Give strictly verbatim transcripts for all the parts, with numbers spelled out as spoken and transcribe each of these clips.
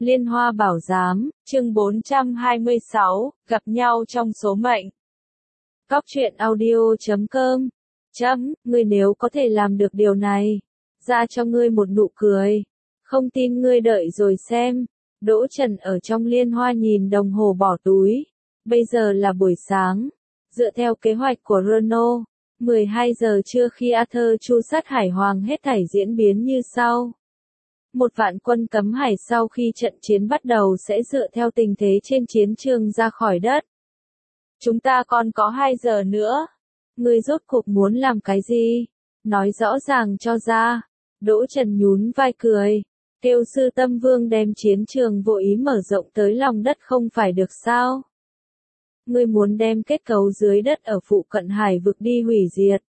Liên Hoa Bảo Giám, chương bốn trăm hai mươi sáu, gặp nhau trong số mệnh. Cóc truyện audio chấm com. Chấm, ngươi nếu có thể làm được điều này, ra cho ngươi một nụ cười. Không tin ngươi đợi rồi xem. Đỗ Trần ở trong Liên Hoa nhìn đồng hồ bỏ túi. Bây giờ là buổi sáng. Dựa theo kế hoạch của Renault, mười hai giờ trưa khi Arthur Chu sát Hải Hoàng hết thảy diễn biến như sau. Một vạn quân cấm hải sau khi trận chiến bắt đầu sẽ dựa theo tình thế trên chiến trường ra khỏi đất. Chúng ta còn có hai giờ nữa. Ngươi rốt cuộc muốn làm cái gì? Nói rõ ràng cho ra. Đỗ Trần nhún vai cười. Kêu Sư Tâm Vương đem chiến trường vô ý mở rộng tới lòng đất không phải được sao? Ngươi muốn đem kết cấu dưới đất ở phụ cận hải vực đi hủy diệt.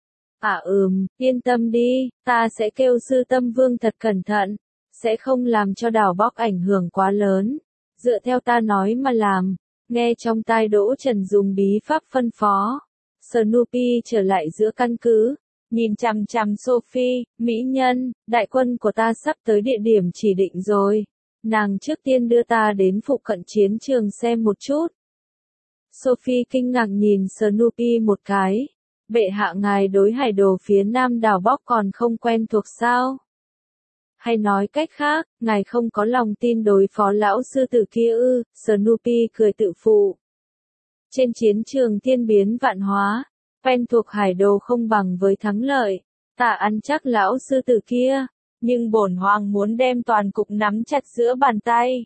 À ừm, yên tâm đi, ta sẽ kêu Sư Tâm Vương thật cẩn thận, sẽ không làm cho đảo bóc ảnh hưởng quá lớn. Dựa theo ta nói mà làm, nghe trong tai Đỗ Trần dùng bí pháp phân phó. Snoopy trở lại giữa căn cứ, nhìn chằm chằm Sophie, mỹ nhân, đại quân của ta sắp tới địa điểm chỉ định rồi. Nàng trước tiên đưa ta đến phụ cận chiến trường xem một chút. Sophie kinh ngạc nhìn Snoopy một cái. Bệ hạ ngài đối hải đồ phía nam đảo bóc còn không quen thuộc sao? Hay nói cách khác, ngài không có lòng tin đối phó lão sư tử kia ư? Snoopy cười tự phụ. Trên chiến trường thiên biến vạn hóa, quen thuộc hải đồ không bằng với thắng lợi. Ta ăn chắc lão sư tử kia, nhưng bổn hoàng muốn đem toàn cục nắm chặt giữa bàn tay.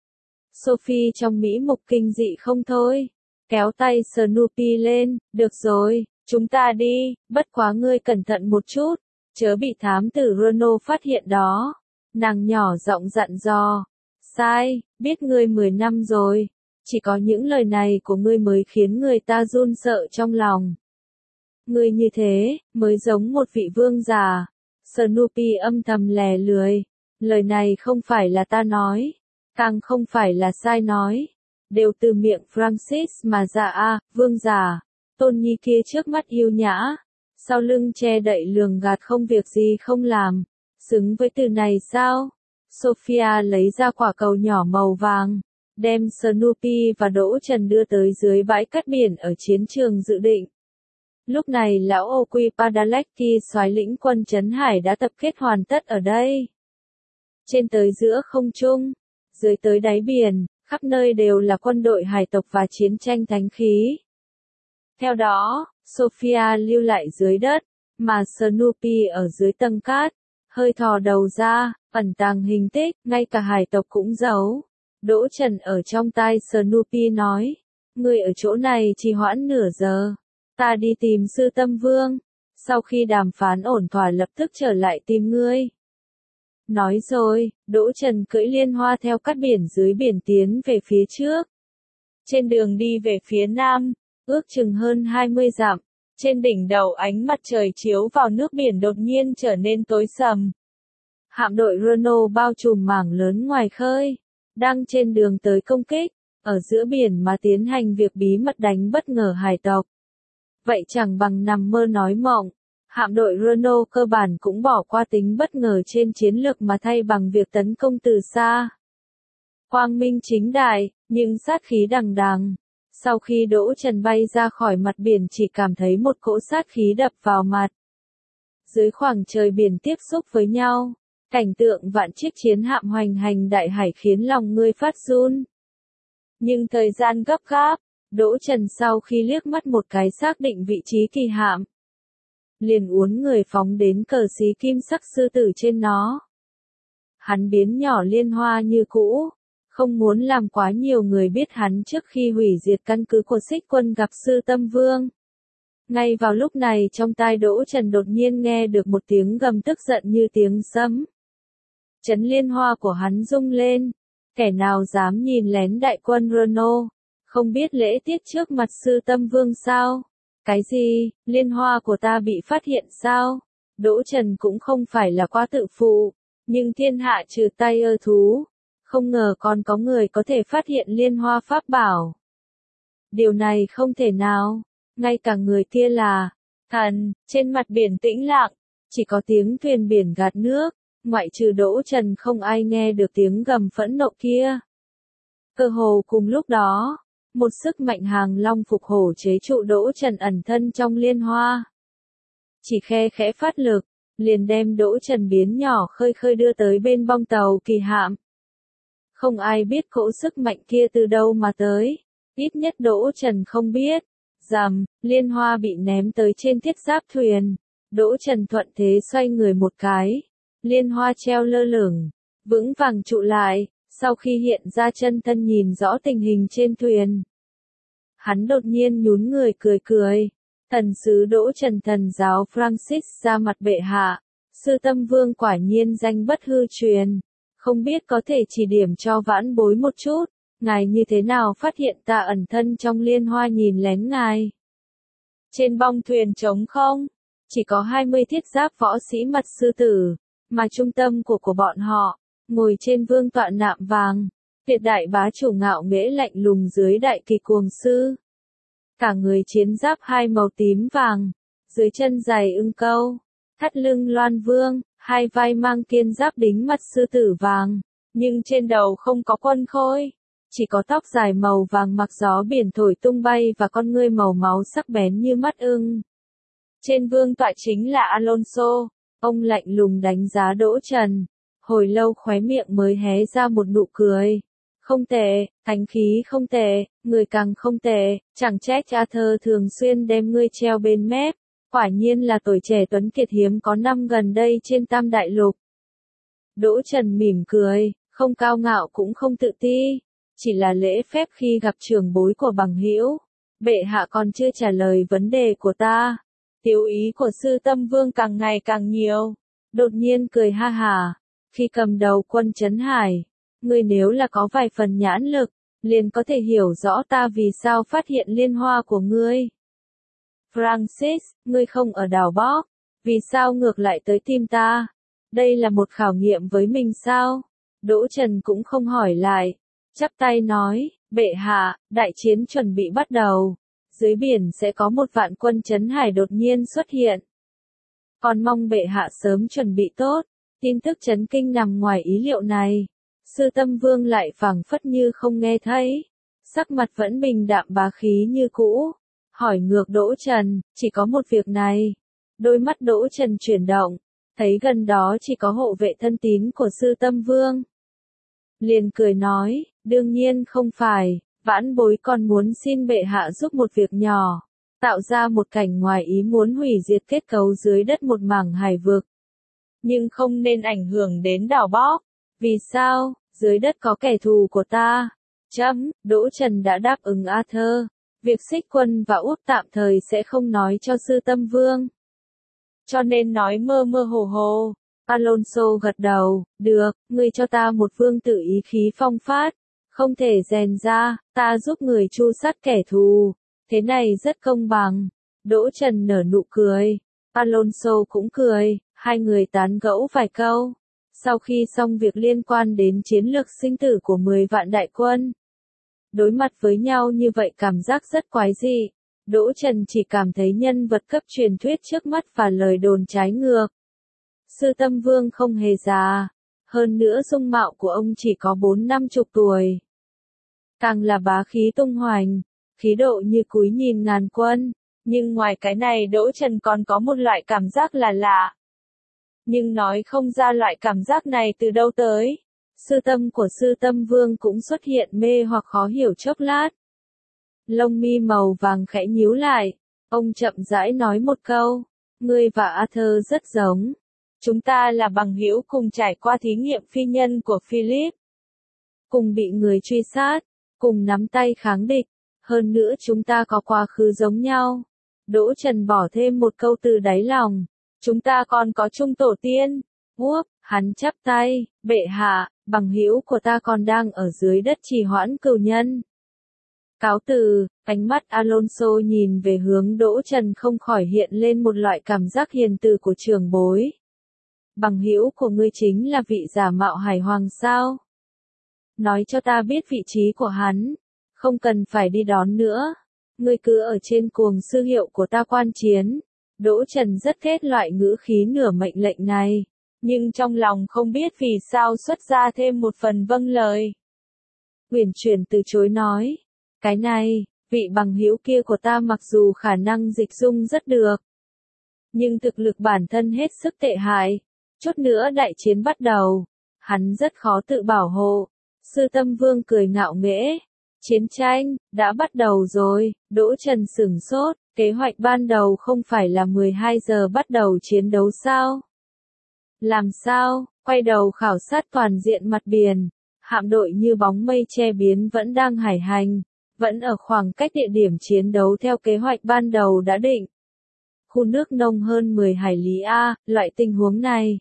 Sophie trong mỹ mục kinh dị không thôi, kéo tay Snoopy lên, được rồi. Chúng ta đi, bất quá ngươi cẩn thận một chút, chớ bị thám tử Renault phát hiện đó. Nàng nhỏ giọng dặn dò. Sai, biết ngươi mười năm rồi, chỉ có những lời này của ngươi mới khiến người ta run sợ trong lòng. Ngươi như thế, mới giống một vị vương già. Snoopy âm thầm lè lười. Lời này không phải là ta nói, càng không phải là sai nói. Đều từ miệng Francis mà ra a, vương già. Tôn Nhi kia trước mắt yêu nhã, sau lưng che đậy lường gạt không việc gì không làm, xứng với từ này sao? Sophia lấy ra quả cầu nhỏ màu vàng, đem Snoopy và Đỗ Trần đưa tới dưới bãi cát biển ở chiến trường dự định. Lúc này lão Oqui Padalecki soái lĩnh quân trấn hải đã tập kết hoàn tất ở đây. Trên tới giữa không trung, dưới tới đáy biển, khắp nơi đều là quân đội hải tộc và chiến tranh thánh khí. Theo đó, Sophia lưu lại dưới đất, mà Snoopy ở dưới tầng cát, hơi thò đầu ra, ẩn tàng hình tích, ngay cả hải tộc cũng giấu. Đỗ Trần ở trong tai Snoopy nói, ngươi ở chỗ này trì hoãn nửa giờ, ta đi tìm Sư Tâm Vương, sau khi đàm phán ổn thỏa lập tức trở lại tìm ngươi. Nói rồi, Đỗ Trần cưỡi Liên Hoa theo cát biển dưới biển tiến về phía trước. Trên đường đi về phía nam, ước chừng hơn hai mươi dặm, trên đỉnh đầu ánh mặt trời chiếu vào nước biển đột nhiên trở nên tối sầm. Hạm đội Renault bao trùm mảng lớn ngoài khơi, đang trên đường tới công kích, ở giữa biển mà tiến hành việc bí mật đánh bất ngờ hải tộc. Vậy chẳng bằng nằm mơ nói mộng, hạm đội Renault cơ bản cũng bỏ qua tính bất ngờ trên chiến lược mà thay bằng việc tấn công từ xa. Quang minh chính đại, nhưng sát khí đằng đằng. Sau khi Đỗ Trần bay ra khỏi mặt biển chỉ cảm thấy một cỗ sát khí đập vào mặt. Dưới khoảng trời biển tiếp xúc với nhau, cảnh tượng vạn chiếc chiến hạm hoành hành đại hải khiến lòng người phát run. Nhưng thời gian gấp gáp, Đỗ Trần sau khi liếc mắt một cái xác định vị trí kỳ hạm, liền uốn người phóng đến cờ xí kim sắc sư tử trên nó. Hắn biến nhỏ Liên Hoa như cũ. Không muốn làm quá nhiều người biết hắn trước khi hủy diệt căn cứ của Xích Quân gặp Sư Tâm Vương. Ngay vào lúc này trong tai Đỗ Trần đột nhiên nghe được một tiếng gầm tức giận như tiếng sấm. Trấn Liên Hoa của hắn rung lên. Kẻ nào dám nhìn lén đại quân Renault, không biết lễ tiết trước mặt Sư Tâm Vương sao? Cái gì, Liên Hoa của ta bị phát hiện sao? Đỗ Trần cũng không phải là quá tự phụ, nhưng thiên hạ trừ tay ơ thú. Không ngờ còn có người có thể phát hiện Liên Hoa pháp bảo. Điều này không thể nào, ngay cả người kia là thần. Trên mặt biển tĩnh lặng, chỉ có tiếng thuyền biển gạt nước. ngoại trừ Đỗ Trần không ai nghe được tiếng gầm phẫn nộ kia. Cơ hồ cùng lúc đó, một sức mạnh hàng long phục hổ chế trụ Đỗ Trần ẩn thân trong liên hoa. Chỉ khe khẽ phát lực, liền đem Đỗ Trần biến nhỏ khơi khơi đưa tới bên bong tàu kỳ hạm. Không ai biết cỗ sức mạnh kia từ đâu mà tới, ít nhất Đỗ Trần không biết. Rầm, liên hoa bị ném tới trên thiết giáp thuyền. Đỗ Trần thuận thế xoay người một cái, liên hoa treo lơ lửng, vững vàng trụ lại, sau khi hiện ra chân thân nhìn rõ tình hình trên thuyền. Hắn đột nhiên nhún người cười cười, thần sứ Đỗ Trần thần giáo Francis ra mặt bệ hạ, sư tâm vương quả nhiên danh bất hư truyền, không biết có thể chỉ điểm cho vãn bối một chút, ngài như thế nào phát hiện ta ẩn thân trong liên hoa nhìn lén ngài. Trên bong thuyền trống không, chỉ có hai mươi thiết giáp võ sĩ mặt sư tử, mà trung tâm của của bọn họ, ngồi trên vương tọa nạm vàng, tuyệt đại bá chủ ngạo nghễ lạnh lùng dưới đại kỳ cuồng sư. Cả người chiến giáp hai màu tím vàng, dưới chân giày ưng câu, thắt lưng loan vương, hai vai mang kiên giáp đính mặt sư tử vàng, nhưng trên đầu không có quân khôi, chỉ có tóc dài màu vàng mặc gió biển thổi tung bay và con ngươi màu máu sắc bén như mắt ưng. Trên vương tọa chính là Alonso, ông lạnh lùng đánh giá Đỗ Trần, hồi lâu khóe miệng mới hé ra một nụ cười. Không tệ, thánh khí không tệ, người càng không tệ, chẳng trách Arthur thường xuyên đem ngươi treo bên mép, quả nhiên là tuổi trẻ tuấn kiệt hiếm có năm gần đây trên Tam Đại Lục. Đỗ Trần mỉm cười, không cao ngạo cũng không tự ti, chỉ là lễ phép khi gặp trưởng bối của bằng hữu. Bệ hạ còn chưa trả lời vấn đề của ta. Tiểu ý của sư tâm vương càng ngày càng nhiều. Đột nhiên cười ha hả, khi cầm đầu quân Trấn Hải, ngươi nếu là có vài phần nhãn lực, liền có thể hiểu rõ ta vì sao phát hiện liên hoa của ngươi. Francis, ngươi không ở đảo Bóc, vì sao ngược lại tới tìm ta? Đây là một khảo nghiệm với mình sao? Đỗ Trần cũng không hỏi lại, chắp tay nói, bệ hạ, đại chiến chuẩn bị bắt đầu. Dưới biển sẽ có một vạn quân Trấn Hải đột nhiên xuất hiện. Còn mong bệ hạ sớm chuẩn bị tốt, tin tức chấn kinh nằm ngoài ý liệu này. Sư tâm vương lại phảng phất như không nghe thấy, sắc mặt vẫn bình đạm bá khí như cũ, hỏi ngược Đỗ Trần, chỉ có một việc này. Đôi mắt Đỗ Trần chuyển động, thấy gần đó chỉ có hộ vệ thân tín của sư tâm vương. Liền cười nói, đương nhiên không phải, vãn bối còn muốn xin bệ hạ giúp một việc nhỏ, tạo ra một cảnh ngoài ý muốn hủy diệt kết cấu dưới đất một mảng hải vực. Nhưng không nên ảnh hưởng đến đảo Bóc. Vì sao? Dưới đất có kẻ thù của ta. Chấm, Đỗ Trần đã đáp ứng Arthur. Việc xích quân và út tạm thời sẽ không nói cho sư tâm vương. Cho nên nói mơ mơ hồ hồ. Alonso gật đầu, được, ngươi cho ta một vương tử ý khí phong phát. Không thể rèn ra, ta giúp người tru sát kẻ thù. Thế này rất công bằng. Đỗ Trần nở nụ cười. Alonso cũng cười, hai người tán gẫu vài câu. Sau khi xong việc liên quan đến chiến lược sinh tử của mười vạn đại quân, đối mặt với nhau như vậy cảm giác rất quái dị. Đỗ Trần chỉ cảm thấy nhân vật cấp truyền thuyết trước mắt và lời đồn trái ngược. Sư tâm vương không hề già, hơn nữa dung mạo của ông chỉ có bốn năm chục tuổi. Càng là bá khí tung hoành, khí độ như cúi nhìn ngàn quân, nhưng ngoài cái này Đỗ Trần còn có một loại cảm giác là lạ. Nhưng nói không ra loại cảm giác này từ đâu tới. Sư tâm của sư tâm vương cũng xuất hiện mê hoặc khó hiểu chốc lát. Lông mi màu vàng khẽ nhíu lại, ông chậm rãi nói một câu, ngươi và Arthur rất giống. Chúng ta là bằng hữu cùng trải qua thí nghiệm phi nhân của Philip. Cùng bị người truy sát, cùng nắm tay kháng địch, hơn nữa chúng ta có quá khứ giống nhau. Đỗ Trần bỏ thêm một câu từ đáy lòng. Chúng ta còn có chung tổ tiên. Úp, hắn chắp tay, bệ hạ, bằng hữu của ta còn đang ở dưới đất trì hoãn cửu nhân. Cáo từ, ánh mắt Alonso nhìn về hướng Đỗ Trần không khỏi hiện lên một loại cảm giác hiền từ của trưởng bối. Bằng hữu của ngươi chính là vị giả mạo hải hoàng sao? Nói cho ta biết vị trí của hắn, không cần phải đi đón nữa. Ngươi cứ ở trên cuồng sư hiệu của ta quan chiến. Đỗ Trần rất ghét loại ngữ khí nửa mệnh lệnh này. nhưng trong lòng không biết vì sao xuất ra thêm một phần vâng lời. Uyển chuyển từ chối nói, cái này, vị bằng hữu kia của ta mặc dù khả năng dịch dung rất được, nhưng thực lực bản thân hết sức tệ hại, chút nữa đại chiến bắt đầu, hắn rất khó tự bảo hộ. Sư Tâm Vương cười ngạo nghễ, chiến tranh, đã bắt đầu rồi. Đỗ Trần sửng sốt, kế hoạch ban đầu không phải là mười hai giờ bắt đầu chiến đấu sao? Làm sao, quay đầu khảo sát toàn diện mặt biển, hạm đội như bóng mây che biến vẫn đang hải hành, vẫn ở khoảng cách địa điểm chiến đấu theo kế hoạch ban đầu đã định. Khu nước nông hơn mười hải lý A, loại tình huống này.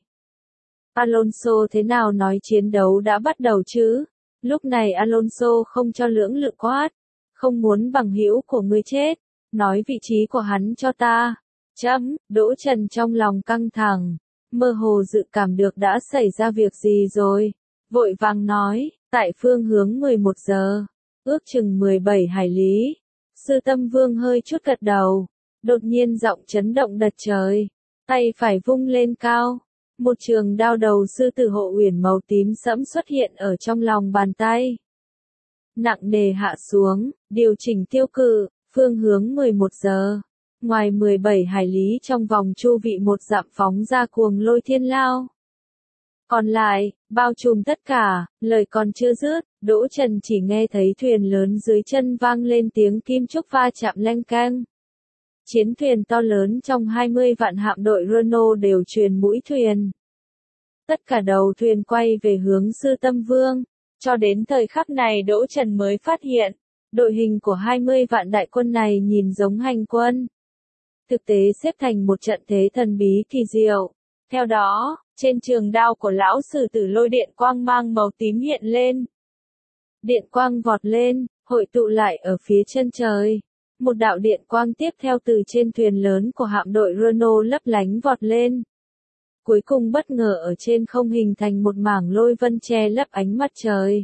Alonso thế nào nói chiến đấu đã bắt đầu chứ? Lúc này Alonso không cho lưỡng lự quát, không muốn bằng hữu của ngươi chết, nói vị trí của hắn cho ta. Chấm, Đỗ Trần trong lòng căng thẳng, mơ hồ dự cảm được đã xảy ra việc gì rồi, vội vàng nói, tại phương hướng mười một giờ, ước chừng mười bảy hải lý. Sư Tâm Vương hơi chút gật đầu, đột nhiên giọng chấn động đất trời, tay phải vung lên cao. Một trường đao đầu sư tử hộ uyển màu tím sẫm xuất hiện ở trong lòng bàn tay. Nặng nề hạ xuống, điều chỉnh tiêu cự, phương hướng mười một giờ. Ngoài mười bảy hải lý trong vòng chu vị một dặm phóng ra cuồng lôi thiên lao. Còn lại, bao trùm tất cả, lời còn chưa dứt, Đỗ Trần chỉ nghe thấy thuyền lớn dưới chân vang lên tiếng kim trúc va chạm leng keng. Chiến thuyền to lớn trong hai mươi vạn hạm đội Renault đều truyền mũi thuyền. Tất cả đầu thuyền quay về hướng Sư Tâm Vương. Cho đến thời khắc này Đỗ Trần mới phát hiện, đội hình của hai mươi vạn đại quân này nhìn giống hành quân. Thực tế xếp thành một trận thế thần bí kỳ diệu. Theo đó, trên trường đao của lão sử tử lôi điện quang mang màu tím hiện lên. Điện quang vọt lên, hội tụ lại ở phía chân trời. Một đạo điện quang tiếp theo từ trên thuyền lớn của hạm đội Renault lấp lánh vọt lên. Cuối cùng bất ngờ ở trên không hình thành một mảng lôi vân che lấp ánh mặt trời.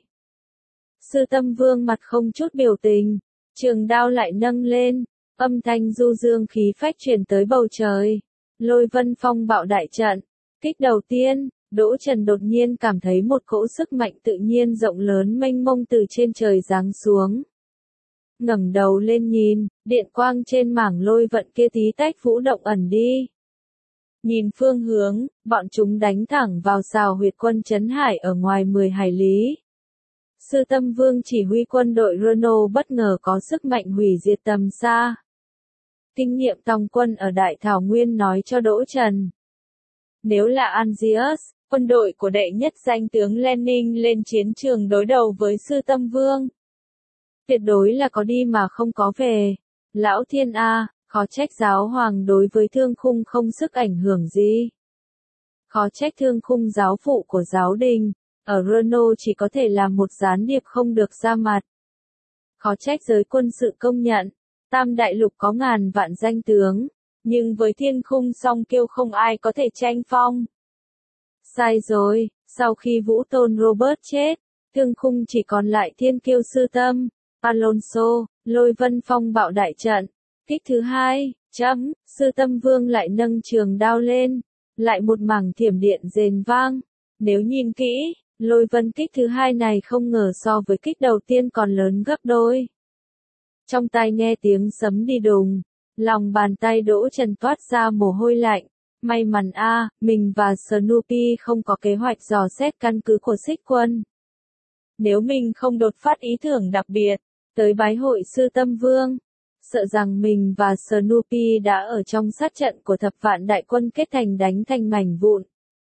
Sư Tâm Vương mặt không chút biểu tình, trường đao lại nâng lên, âm thanh du dương khí phách truyền tới bầu trời. Lôi vân phong bạo đại trận. Kích đầu tiên, Đỗ Trần đột nhiên cảm thấy một cỗ sức mạnh tự nhiên rộng lớn mênh mông từ trên trời giáng xuống. Ngẩng đầu lên nhìn, điện quang trên mảng lôi vận kia tí tách vũ động ẩn đi. Nhìn phương hướng, bọn chúng đánh thẳng vào sào huyệt quân Trấn Hải ở ngoài mười hải lý. Sư Tâm Vương chỉ huy quân đội Renault bất ngờ có sức mạnh hủy diệt tầm xa. Kinh nghiệm tòng quân ở Đại Thảo Nguyên nói cho Đỗ Trần. Nếu là Angius, quân đội của đệ nhất danh tướng Lenin lên chiến trường đối đầu với Sư Tâm Vương, tuyệt đối là có đi mà không có về. Lão Thiên A, khó trách giáo hoàng đối với Thương Khung không sức ảnh hưởng gì. Khó trách Thương Khung giáo phụ của giáo đình, ở Renault chỉ có thể là một gián điệp không được ra mặt. Khó trách giới quân sự công nhận, Tam Đại Lục có ngàn vạn danh tướng, nhưng với Thiên Khung song kiêu không ai có thể tranh phong. Sai rồi, sau khi Vũ Tôn Robert chết, Thương Khung chỉ còn lại thiên kiêu Sư Tâm, Alonso, lôi vân phong bạo đại trận. Kích thứ hai, chấm, Sư Tâm Vương lại nâng trường đao lên, lại một mảng thiểm điện rền vang. Nếu nhìn kỹ, lôi vân kích thứ hai này không ngờ so với kích đầu tiên còn lớn gấp đôi. Trong tai nghe tiếng sấm đi đùng, lòng bàn tay Đỗ Trần toát ra mồ hôi lạnh. May mắn a, mình và Snoopy không có kế hoạch dò xét căn cứ của Xích Quân. Nếu mình không đột phát ý tưởng đặc biệt, tới bái hội Sư Tâm Vương, sợ rằng mình và Snoopy đã ở trong sát trận của thập vạn đại quân kết thành đánh thành mảnh vụn.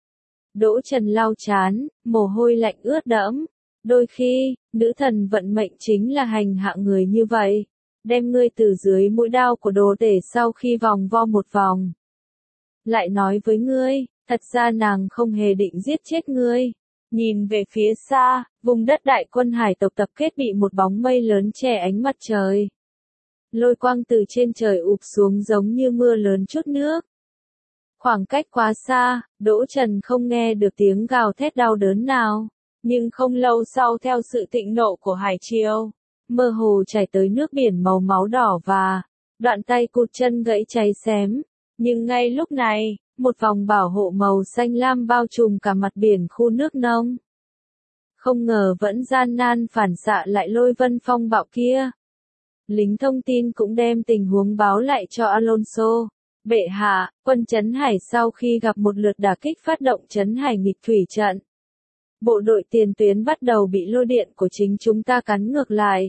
Đỗ Trần lau chán, mồ hôi lạnh ướt đẫm. Đôi khi, nữ thần vận mệnh chính là hành hạ người như vậy, đem ngươi từ dưới mũi đao của đồ tể sau khi vòng vo một vòng. Lại nói với ngươi, thật ra nàng không hề định giết chết ngươi. Nhìn về phía xa, vùng đất đại quân hải tộc tập kết bị một bóng mây lớn che ánh mặt trời. Lôi quang từ trên trời ụp xuống giống như mưa lớn chút nước. Khoảng cách quá xa, Đỗ Trần không nghe được tiếng gào thét đau đớn nào. Nhưng không lâu sau theo sự thịnh nộ của hải triều, mơ hồ chảy tới nước biển màu máu đỏ và đoạn tay cụt chân gãy cháy xém. Nhưng ngay lúc này, một vòng bảo hộ màu xanh lam bao trùm cả mặt biển khu nước nông. Không ngờ vẫn gian nan phản xạ lại lôi vân phong bạo kia. Lính thông tin cũng đem tình huống báo lại cho Alonso. Bệ hạ, quân Trấn Hải sau khi gặp một lượt đả kích phát động Trấn Hải nghịch thủy trận. Bộ đội tiền tuyến bắt đầu bị lôi điện của chính chúng ta cắn ngược lại.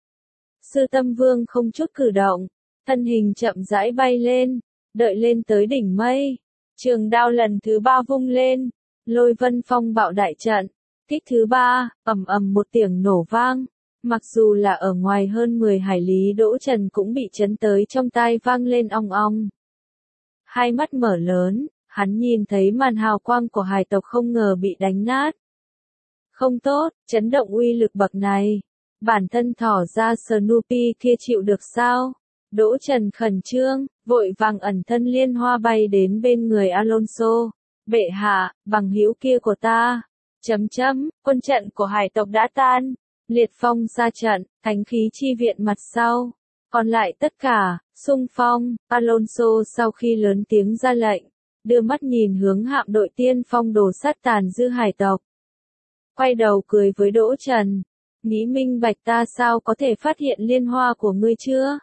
Sư Tâm Vương không chút cử động, thân hình chậm rãi bay lên, đợi lên tới đỉnh mây. Trường đao lần thứ ba vung lên, lôi vân phong bạo đại trận. Kích thứ ba, ầm ầm một tiếng nổ vang. Mặc dù là ở ngoài hơn mười hải lý Đỗ Trần cũng bị chấn tới trong tai vang lên ong ong. Hai mắt mở lớn, hắn nhìn thấy màn hào quang của hải tộc không ngờ bị đánh nát. Không tốt, chấn động uy lực bậc này. Bản thân thỏ ra Snoopy kia chịu được sao? Đỗ Trần khẩn trương, vội vàng ẩn thân liên hoa bay đến bên người Alonso. Bệ hạ, bằng hữu kia của ta. Chấm chấm, quân trận của hải tộc đã tan. Liệt phong ra trận, thánh khí chi viện mặt sau. Còn lại tất cả, xung phong. Alonso sau khi lớn tiếng ra lệnh, đưa mắt nhìn hướng hạm đội tiên phong đổ sát tàn dư hải tộc. Quay đầu cười với Đỗ Trần. Nghĩ minh bạch ta sao có thể phát hiện liên hoa của ngươi chưa?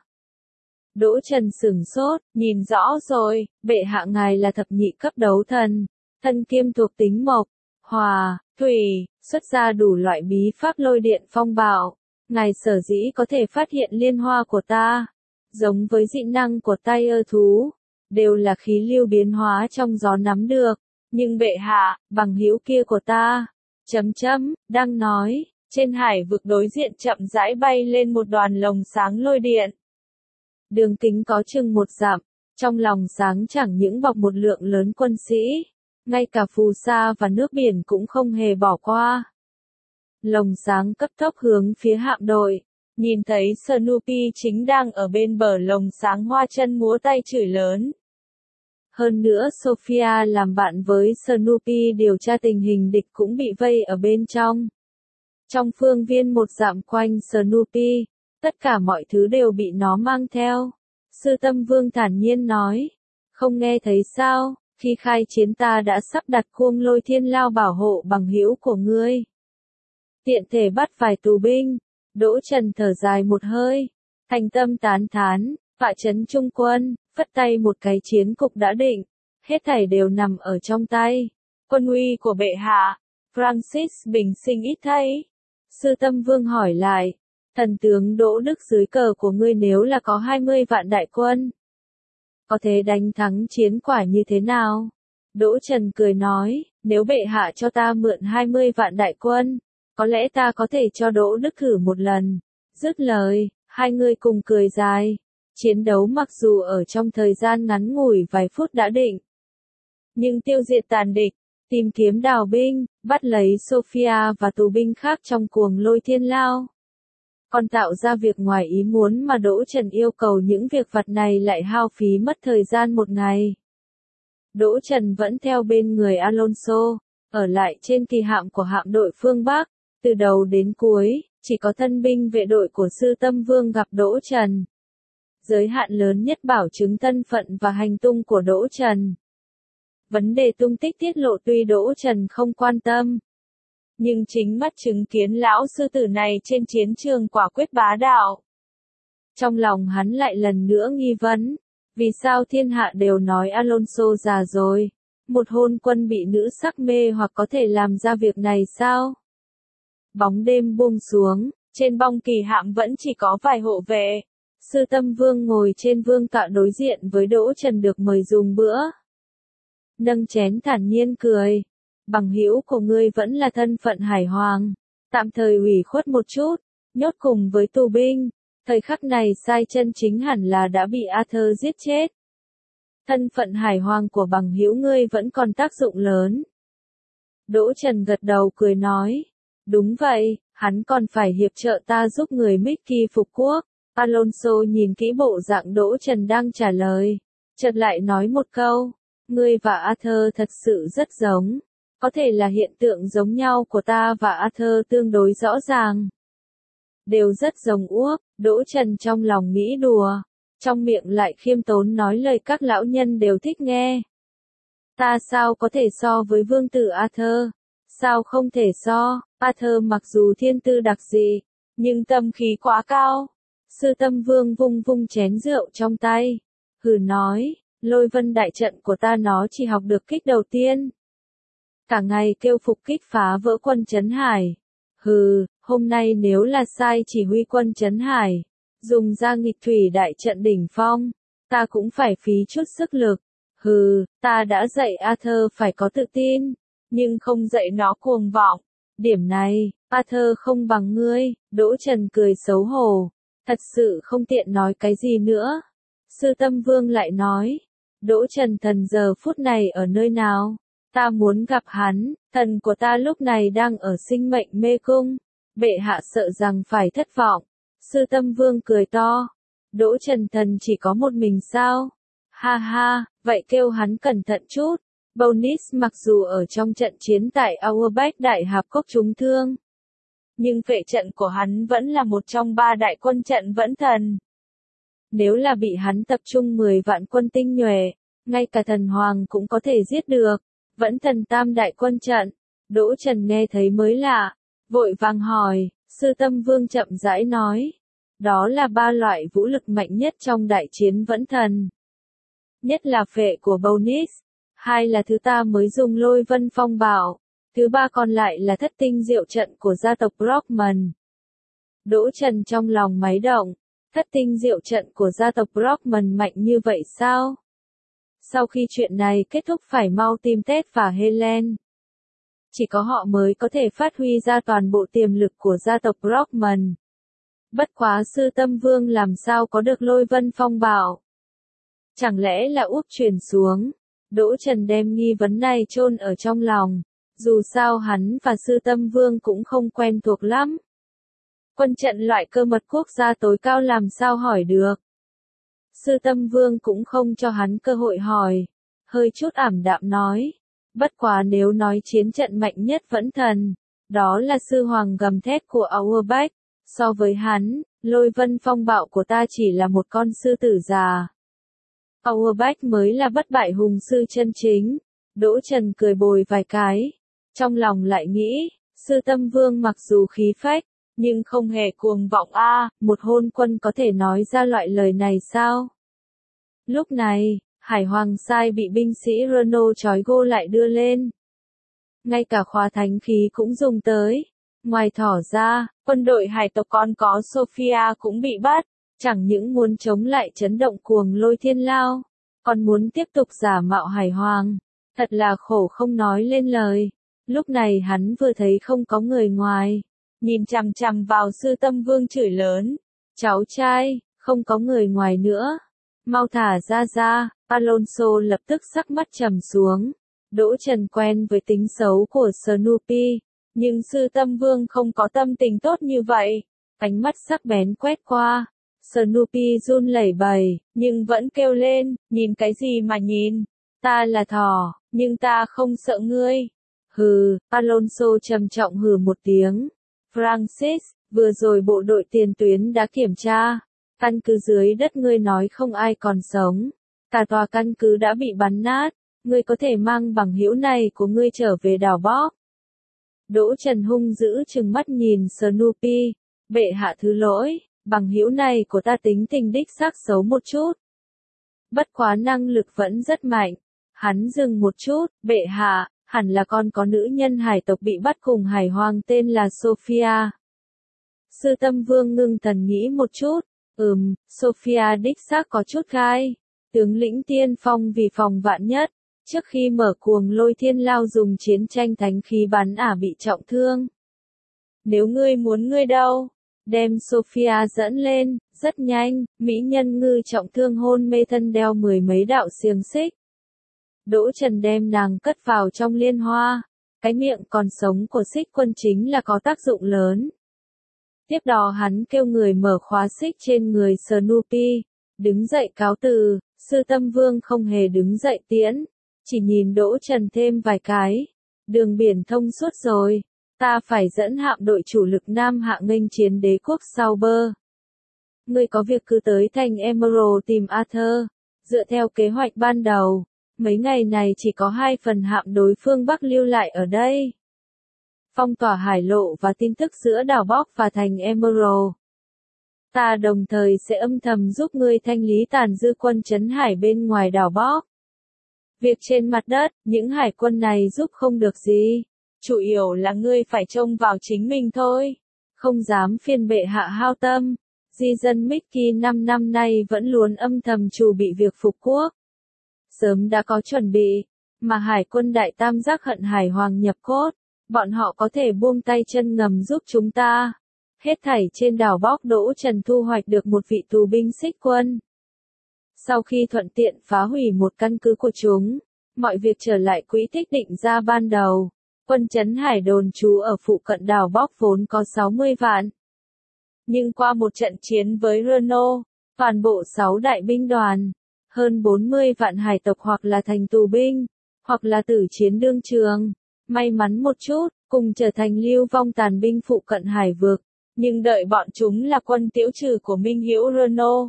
Đỗ Trần sửng sốt, nhìn rõ rồi, bệ hạ ngài là thập nhị cấp đấu thần, thân kiêm thuộc tính mộc, hòa, thủy, xuất ra đủ loại bí pháp lôi điện phong bạo. Ngài sở dĩ có thể phát hiện liên hoa của ta, giống với dị năng của tai ơ thú, đều là khí lưu biến hóa trong gió nắm được. Nhưng bệ hạ, bằng hữu kia của ta, chấm chấm, đang nói, trên hải vực đối diện chậm rãi bay lên một đoàn lồng sáng lôi điện. Đường kính có chừng một dặm, trong lòng sáng chẳng những bọc một lượng lớn quân sĩ, ngay cả phù sa và nước biển cũng không hề bỏ qua. Lồng sáng cấp tốc hướng phía hạm đội, nhìn thấy Snoopy chính đang ở bên bờ lồng sáng hoa chân múa tay chửi lớn. Hơn nữa Sophia làm bạn với Snoopy điều tra tình hình địch cũng bị vây ở bên trong. Trong phương viên một dặm quanh Snoopy, tất cả mọi thứ đều bị nó mang theo. Sư Tâm Vương thản nhiên nói, không nghe thấy sao, khi khai chiến ta đã sắp đặt khuông lôi thiên lao bảo hộ bằng hữu của ngươi. Tiện thể bắt vài tù binh. Đỗ Trần thở dài một hơi, thành tâm tán thán, vạ trấn trung quân, phất tay một cái chiến cục đã định, hết thảy đều nằm ở trong tay. Quân uy của bệ hạ, Francis bình sinh ít thấy. Sư Tâm Vương hỏi lại, thần tướng Đỗ Đức dưới cờ của ngươi nếu là có hai mươi vạn đại quân, có thể đánh thắng chiến quả như thế nào? Đỗ Trần cười nói, nếu bệ hạ cho ta mượn hai mươi vạn đại quân, có lẽ ta có thể cho Đỗ Đức thử một lần. Dứt lời, hai người cùng cười dài. Chiến đấu mặc dù ở trong thời gian ngắn ngủi vài phút đã định, nhưng tiêu diệt tàn địch, tìm kiếm đào binh, bắt lấy Sophia và tù binh khác trong cuồng lôi thiên lao, còn tạo ra việc ngoài ý muốn mà Đỗ Trần yêu cầu những việc vặt này lại hao phí mất thời gian một ngày. Đỗ Trần vẫn theo bên người Alonso, ở lại trên kỳ hạm của hạm đội phương Bắc, từ đầu đến cuối, chỉ có thân binh vệ đội của Sư Tâm Vương gặp Đỗ Trần. Giới hạn lớn nhất bảo chứng thân phận và hành tung của Đỗ Trần. Vấn đề tung tích tiết lộ tuy Đỗ Trần không quan tâm, nhưng chính mắt chứng kiến lão sư tử này trên chiến trường quả quyết bá đạo. Trong lòng hắn lại lần nữa nghi vấn, vì sao thiên hạ đều nói Alonso già rồi, một hôn quân bị nữ sắc mê hoặc có thể làm ra việc này sao? Bóng đêm buông xuống, trên bong kỳ hạm vẫn chỉ có vài hộ vệ. Sư Tâm Vương ngồi trên vương tọa đối diện với Đỗ Trần được mời dùng bữa. Nâng chén thản nhiên cười. Bằng hữu của ngươi vẫn là thân phận hải hoàng. Tạm thời ủy khuất một chút, nhốt cùng với tù binh. Thời khắc này sai chân chính hẳn là đã bị Arthur giết chết. Thân phận hải hoàng của bằng hữu ngươi vẫn còn tác dụng lớn. Đỗ Trần gật đầu cười nói. Đúng vậy, hắn còn phải hiệp trợ ta giúp người Mickey phục quốc. Alonso nhìn kỹ bộ dạng Đỗ Trần đang trả lời, chợt lại nói một câu, ngươi và Arthur thật sự rất giống, có thể là hiện tượng giống nhau của ta và Arthur tương đối rõ ràng. Đều rất giống Uốc, Đỗ Trần trong lòng nghĩ đùa, trong miệng lại khiêm tốn nói lời các lão nhân đều thích nghe. Ta sao có thể so với vương tử Arthur? Sao không thể so? Arthur mặc dù thiên tư đặc dị, nhưng tâm khí quá cao. Sư Tâm Vương vung vung chén rượu trong tay, hừ nói, Lôi Vân đại trận của ta nó chỉ học được kích đầu tiên. Cả ngày kêu phục kích phá vỡ quân Trấn Hải. Hừ, hôm nay nếu là sai chỉ huy quân Trấn Hải, dùng ra nghịch thủy đại trận đỉnh phong, ta cũng phải phí chút sức lực. Hừ, ta đã dạy Arthur phải có tự tin, nhưng không dạy nó cuồng vọng. Điểm này, Arthur không bằng ngươi. Đỗ Trần cười xấu hổ, thật sự không tiện nói cái gì nữa. Sư Tâm Vương lại nói, Đỗ Trần thần giờ phút này ở nơi nào? Ta muốn gặp hắn, thần của ta lúc này đang ở sinh mệnh mê cung. Bệ hạ sợ rằng phải thất vọng. Sư Tâm Vương cười to, Đỗ Trần thần chỉ có một mình sao? Ha ha, vậy kêu hắn cẩn thận chút. Bonis mặc dù ở trong trận chiến tại Auerbach Đại Hạp Cốc trúng thương, nhưng vệ trận của hắn vẫn là một trong ba đại quân trận vẫn thần. Nếu là bị hắn tập trung mười vạn quân tinh nhuệ, ngay cả thần hoàng cũng có thể giết được. Vẫn thần tam đại quân trận. Đỗ Trần nghe thấy mới lạ, vội vàng hỏi. Sư Tâm Vương chậm rãi nói, đó là ba loại vũ lực mạnh nhất trong đại chiến vẫn thần. Nhất là phệ của Bonis, hai là thứ ta mới dùng Lôi Vân Phong Bảo, thứ ba còn lại là thất tinh diệu trận của gia tộc Brockman. Đỗ Trần trong lòng máy động, thất tinh diệu trận của gia tộc Brockman mạnh như vậy sao? Sau khi chuyện này kết thúc phải mau tìm Ted và Helen. Chỉ có họ mới có thể phát huy ra toàn bộ tiềm lực của gia tộc Brockman. Bất quá Sư Tâm Vương làm sao có được Lôi Vân Phong Bảo? Chẳng lẽ là úp truyền xuống? Đỗ Trần đem nghi vấn này chôn ở trong lòng. Dù sao hắn và Sư Tâm Vương cũng không quen thuộc lắm. Quân trận loại cơ mật quốc gia tối cao làm sao hỏi được? Sư Tâm Vương cũng không cho hắn cơ hội hỏi. Hơi chút ảm đạm nói. Bất quá nếu nói chiến trận mạnh nhất vẫn thần, đó là sư hoàng gầm thét của Auerbach. So với hắn, Lôi Vân Phong Bạo của ta chỉ là một con sư tử già. Auerbach mới là bất bại hùng sư chân chính. Đỗ Trần cười bồi vài cái. Trong lòng lại nghĩ, Sư Tâm Vương mặc dù khí phách, nhưng không hề cuồng vọng a, à, một hôn quân có thể nói ra loại lời này sao? Lúc này, Hải Hoàng sai bị binh sĩ Renault trói gô lại đưa lên. Ngay cả khóa thánh khí cũng dùng tới. Ngoài thỏ ra, quân đội hải tộc còn có Sophia cũng bị bắt, chẳng những muốn chống lại chấn động cuồng lôi thiên lao, còn muốn tiếp tục giả mạo Hải Hoàng. Thật là khổ không nói lên lời. Lúc này hắn vừa thấy không có người ngoài, nhìn chằm chằm vào Sư Tâm Vương chửi lớn. Cháu trai, không có người ngoài nữa. Mau thả ra ra. Alonso lập tức sắc mắt trầm xuống. Đỗ Trần quen với tính xấu của Snoopy, nhưng Sư Tâm Vương không có tâm tình tốt như vậy. Ánh mắt sắc bén quét qua. Snoopy run lẩy bẩy, nhưng vẫn kêu lên, nhìn cái gì mà nhìn? Ta là thỏ, nhưng ta không sợ ngươi. Hừ, Alonso trầm trọng hừ một tiếng. Francis, vừa rồi bộ đội tiền tuyến đã kiểm tra. Căn cứ dưới đất ngươi nói không ai còn sống. Cả tòa căn cứ đã bị bắn nát. Ngươi có thể mang bằng hữu này của ngươi trở về đảo Bob. Đỗ Trần hung dữ trừng mắt nhìn Snoopy. Bệ hạ thứ lỗi, bằng hữu này của ta tính tình đích xác xấu một chút. Bất quá năng lực vẫn rất mạnh. Hắn dừng một chút, bệ hạ, hẳn là con có nữ nhân hải tộc bị bắt cùng hải hoàng tên là Sophia. Sư Tâm Vương ngưng thần nghĩ một chút, ừm, Sophia đích xác có chút gai. Tướng lĩnh tiên phong vì phòng vạn nhất, trước khi mở cuồng lôi thiên lao dùng chiến tranh thánh khí bắn ả bị trọng thương. Nếu ngươi muốn ngươi đâu, đem Sophia dẫn lên, rất nhanh, mỹ nhân ngư trọng thương hôn mê thân đeo mười mấy đạo xiềng xích. Đỗ Trần đem nàng cất vào trong liên hoa, cái miệng còn sống của xích quân chính là có tác dụng lớn. Tiếp đó hắn kêu người mở khóa xích trên người Snoopy, đứng dậy cáo từ. Sư Tâm Vương không hề đứng dậy tiễn, chỉ nhìn Đỗ Trần thêm vài cái. Đường biển thông suốt rồi, ta phải dẫn hạm đội chủ lực Nam Hạ nghênh chiến đế quốc Sauber. Ngươi có việc cứ tới thành Emerald tìm Arthur, dựa theo kế hoạch ban đầu, Mấy ngày này chỉ có hai phần hạm đối phương Bắc lưu lại ở đây. Phong tỏa hải lộ và tin tức giữa đảo Bóc và thành Emerald. Ta đồng thời sẽ âm thầm giúp ngươi thanh lý tàn dư quân trấn hải bên ngoài đảo Bóc. Việc trên mặt đất, những hải quân này giúp không được gì. Chủ yếu là ngươi phải trông vào chính mình thôi. Không dám phiền bệ hạ hao tâm. Di dân Mickey năm năm nay vẫn luôn âm thầm chuẩn bị việc phục quốc. Sớm đã có chuẩn bị, mà hải quân đại tam giác hận hải hoàng nhập cốt. Bọn họ có thể buông tay chân ngầm giúp chúng ta. Hết thảy trên đảo Bóc Đỗ Trần thu hoạch được một vị tù binh xích quân. Sau khi thuận tiện phá hủy một căn cứ của chúng, mọi việc trở lại quỹ tích định ra ban đầu. Quân trấn hải đồn trú ở phụ cận đảo Bóc vốn có sáu mươi vạn. Nhưng qua một trận chiến với Renault, toàn bộ sáu đại binh đoàn, hơn bốn mươi vạn hải tộc hoặc là thành tù binh, hoặc là tử chiến đương trường. May mắn một chút, cùng trở thành lưu vong tàn binh phụ cận hải vực, nhưng đợi bọn chúng là quân tiễu trừ của Minh Hữu Renault.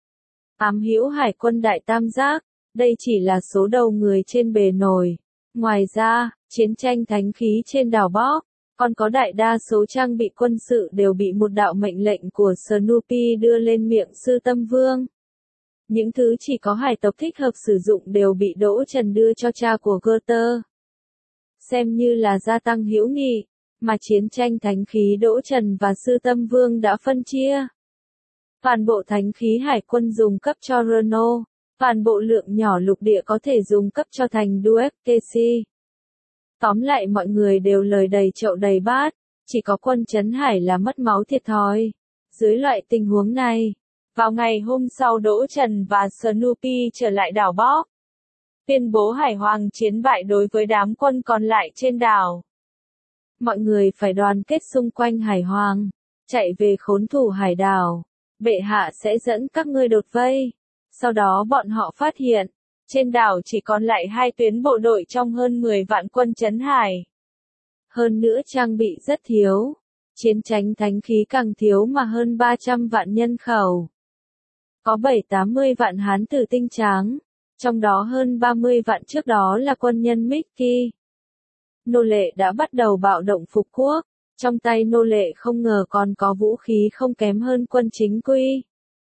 Ám hữu hải quân đại tam giác, đây chỉ là số đầu người trên bề nổi. Ngoài ra, chiến tranh thánh khí trên đảo Bóc, còn có đại đa số trang bị quân sự đều bị một đạo mệnh lệnh của Snoopy đưa lên miệng Sư Tâm Vương. Những thứ chỉ có hải tộc thích hợp sử dụng đều bị Đỗ Trần đưa cho cha của Goethe. Xem như là gia tăng hữu nghị, mà chiến tranh thánh khí Đỗ Trần và Sư Tâm Vương đã phân chia. Toàn bộ thánh khí hải quân dùng cấp cho Renault, toàn bộ lượng nhỏ lục địa có thể dùng cấp cho thành Dueckesi. Tóm lại mọi người đều lời đầy chậu đầy bát, chỉ có quân trấn hải là mất máu thiệt thòi. Dưới loại tình huống này, vào ngày hôm sau Đỗ Trần và Snoopy trở lại đảo Bóc, tuyên bố hải hoàng chiến bại đối với đám quân còn lại trên đảo. Mọi người phải đoàn kết xung quanh hải hoàng, chạy về khốn thủ hải đảo. Bệ hạ sẽ dẫn các ngươi đột vây. Sau đó bọn họ phát hiện, trên đảo chỉ còn lại hai tuyến bộ đội trong hơn mười vạn quân trấn hải. Hơn nữa trang bị rất thiếu. Chiến tranh thánh khí càng thiếu mà hơn ba trăm vạn nhân khẩu. Có bảy tám mươi vạn hán tử tinh tráng, trong đó hơn ba mươi vạn trước đó là quân nhân Mickey. Nô lệ đã bắt đầu bạo động phục quốc, trong tay nô lệ không ngờ còn có vũ khí không kém hơn quân chính quy.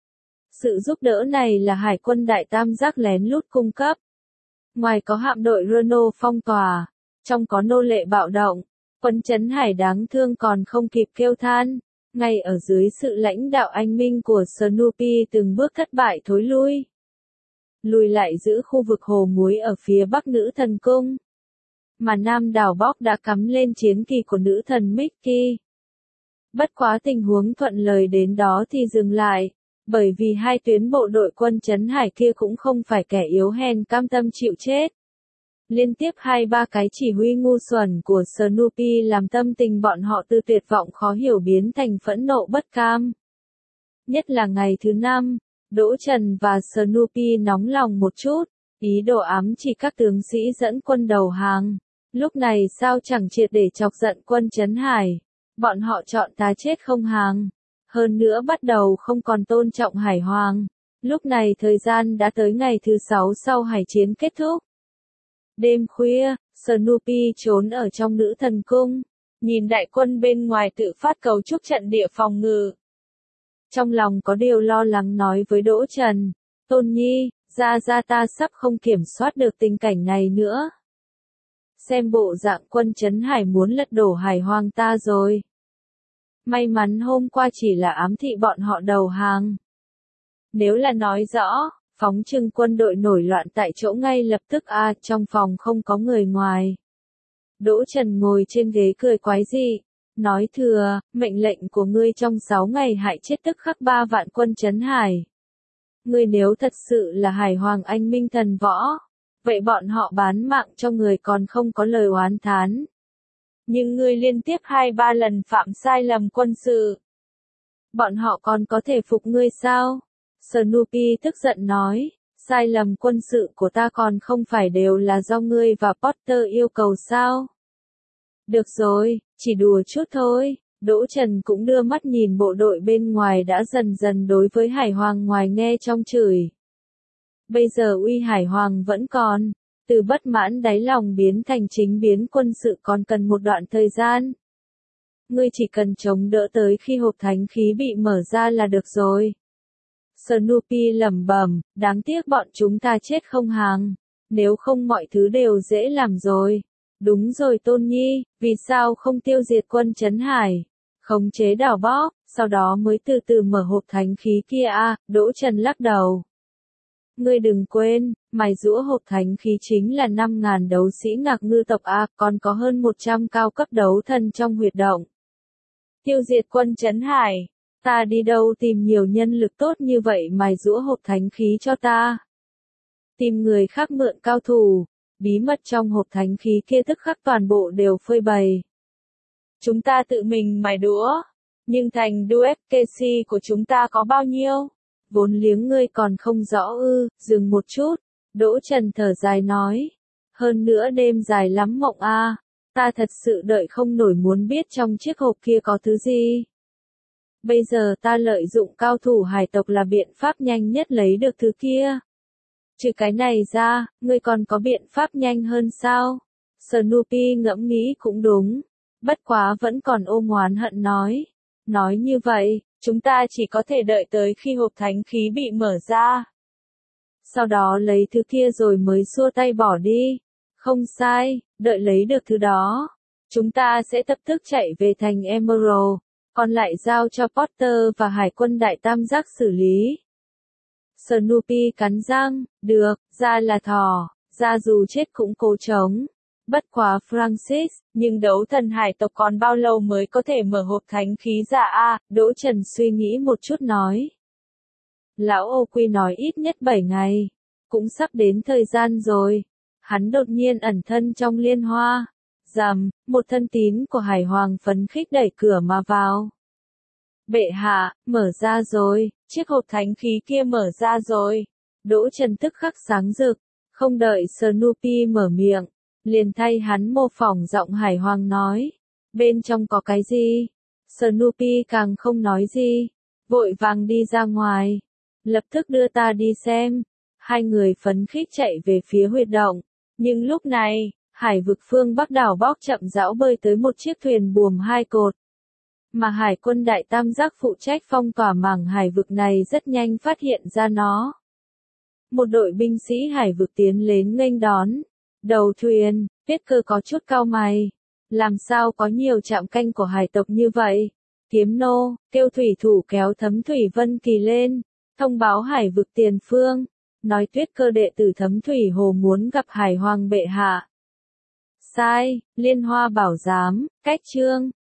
Sự giúp đỡ này là hải quân đại tam giác lén lút cung cấp. Ngoài có hạm đội Renault phong tỏa, trong có nô lệ bạo động, quân trấn hải đáng thương còn không kịp kêu than. Ngay ở dưới sự lãnh đạo anh minh của Snoopy từng bước thất bại thối lui. Lùi lại giữ khu vực hồ muối ở phía bắc nữ thần cung. Mà nam đảo Bóc đã cắm lên chiến kỳ của nữ thần Mickey. Bất quá tình huống thuận lời đến đó thì dừng lại, bởi vì hai tuyến bộ đội quân trấn hải kia cũng không phải kẻ yếu hèn cam tâm chịu chết. Liên tiếp hai ba cái chỉ huy ngu xuẩn của Snoopy làm tâm tình bọn họ từ tuyệt vọng khó hiểu biến thành phẫn nộ bất cam. Nhất là ngày thứ năm, Đỗ Trần và Snoopy nóng lòng một chút, ý đồ ám chỉ các tướng sĩ dẫn quân đầu hàng. Lúc này sao chẳng triệt để chọc giận quân trấn hải, bọn họ chọn tá chết không hàng. Hơn nữa bắt đầu không còn tôn trọng hải hoàng. Lúc này thời gian đã tới ngày thứ sáu sau hải chiến kết thúc. Đêm khuya, Snoopy trốn ở trong nữ thần cung, nhìn đại quân bên ngoài tự phát cấu trúc trận địa phòng ngự. Trong lòng có điều lo lắng nói với Đỗ Trần, Tôn Nhi, ra ra ta sắp không kiểm soát được tình cảnh này nữa. Xem bộ dạng quân trấn hải muốn lật đổ hải hoàng ta rồi. May mắn hôm qua chỉ là ám thị bọn họ đầu hàng. Nếu là nói rõ, phóng trừng quân đội nổi loạn tại chỗ ngay lập tức a à, trong phòng không có người ngoài. Đỗ Trần ngồi trên ghế cười quái dị, nói thừa, mệnh lệnh của ngươi trong sáu ngày hại chết tức khắc ba vạn quân trấn hải. Ngươi nếu thật sự là hải hoàng anh minh thần võ, vậy bọn họ bán mạng cho người còn không có lời oán thán. Nhưng ngươi liên tiếp hai ba lần phạm sai lầm quân sự. Bọn họ còn có thể phục ngươi sao? Snoopy tức giận nói, sai lầm quân sự của ta còn không phải đều là do ngươi và Potter yêu cầu sao? Được rồi, chỉ đùa chút thôi. Đỗ Trần cũng đưa mắt nhìn bộ đội bên ngoài đã dần dần đối với hải hoàng ngoài nghe trong chửi. Bây giờ uy hải hoàng vẫn còn. Từ bất mãn đáy lòng biến thành chính biến quân sự còn cần một đoạn thời gian. Ngươi chỉ cần chống đỡ tới khi hộp thánh khí bị mở ra là được rồi. Snoopy lẩm bẩm, đáng tiếc bọn chúng ta chết không hàng. Nếu không mọi thứ đều dễ làm rồi. Đúng rồi Tôn Nhi, vì sao không tiêu diệt quân Trấn Hải? Khống chế đảo bóp, sau đó mới từ từ mở hộp thánh khí kia à, Đỗ Trần lắc đầu. Ngươi đừng quên, mài giũa hộp thánh khí chính là năm ngàn đấu sĩ ngạc ngư tộc A, còn có hơn một trăm cao cấp đấu thần trong huyệt động. Tiêu diệt quân Trấn Hải, ta đi đâu tìm nhiều nhân lực tốt như vậy mài giũa hộp thánh khí cho ta. Tìm người khác mượn cao thủ, bí mật trong hộp thánh khí kia tức khắc toàn bộ đều phơi bày. Chúng ta tự mình mài đũa, nhưng thành đu ép ca xê của chúng ta có bao nhiêu? Vốn liếng ngươi còn không rõ ư, dừng một chút, Đỗ Trần thở dài nói. Hơn nữa đêm dài lắm mộng a, ta thật sự đợi không nổi muốn biết trong chiếc hộp kia có thứ gì. Bây giờ ta lợi dụng cao thủ hải tộc là biện pháp nhanh nhất lấy được thứ kia. Trừ cái này ra, ngươi còn có biện pháp nhanh hơn sao? Snoopy ngẫm nghĩ cũng đúng, bất quá vẫn còn ôm oán hận nói. Nói như vậy, chúng ta chỉ có thể đợi tới khi hộp thánh khí bị mở ra. Sau đó lấy thứ kia rồi mới xua tay bỏ đi. Không sai, đợi lấy được thứ đó. Chúng ta sẽ lập tức chạy về thành Emerald, còn lại giao cho Potter và Hải quân Đại Tam Giác xử lý. Snoopy cắn răng, được, ra là thỏ, ra dù chết cũng cố chống. Bất quá Francis, nhưng đấu thần hải tộc còn bao lâu mới có thể mở hộp thánh khí ra a? Đỗ Trần suy nghĩ một chút nói. Lão Ô Quy nói ít nhất bảy ngày, cũng sắp đến thời gian rồi. Hắn đột nhiên ẩn thân trong liên hoa. Rầm, một thân tín của Hải Hoàng phấn khích đẩy cửa mà vào. Bệ hạ, mở ra rồi, chiếc hộp thánh khí kia mở ra rồi. Đỗ Trần tức khắc sáng rực, không đợi Snoopy mở miệng, liền thay hắn mô phỏng giọng Hải Hoàng nói. Bên trong có cái gì? Snoopy càng không nói gì, vội vàng đi ra ngoài. Lập tức đưa ta đi xem. Hai người phấn khích chạy về phía huyệt động. Nhưng lúc này, hải vực phương Bắc đảo bóc chậm rãi bơi tới một chiếc thuyền buồm hai cột. Mà Hải quân Đại Tam Giác phụ trách phong tỏa mảng hải vực này rất nhanh phát hiện ra nó. Một đội binh sĩ hải vực tiến đến nghênh đón. Đầu thuyền, Tuyết Cơ có chút cau mày. Làm sao có nhiều trạm canh của hải tộc như vậy? Kiếm nô, kêu thủy thủ kéo Thấm Thủy Vân Kỳ lên, thông báo hải vực tiền phương. Nói Tuyết Cơ đệ tử Thấm Thủy Hồ muốn gặp Hải Hoàng bệ hạ. Sai, Liên Hoa bảo giám, cách chương.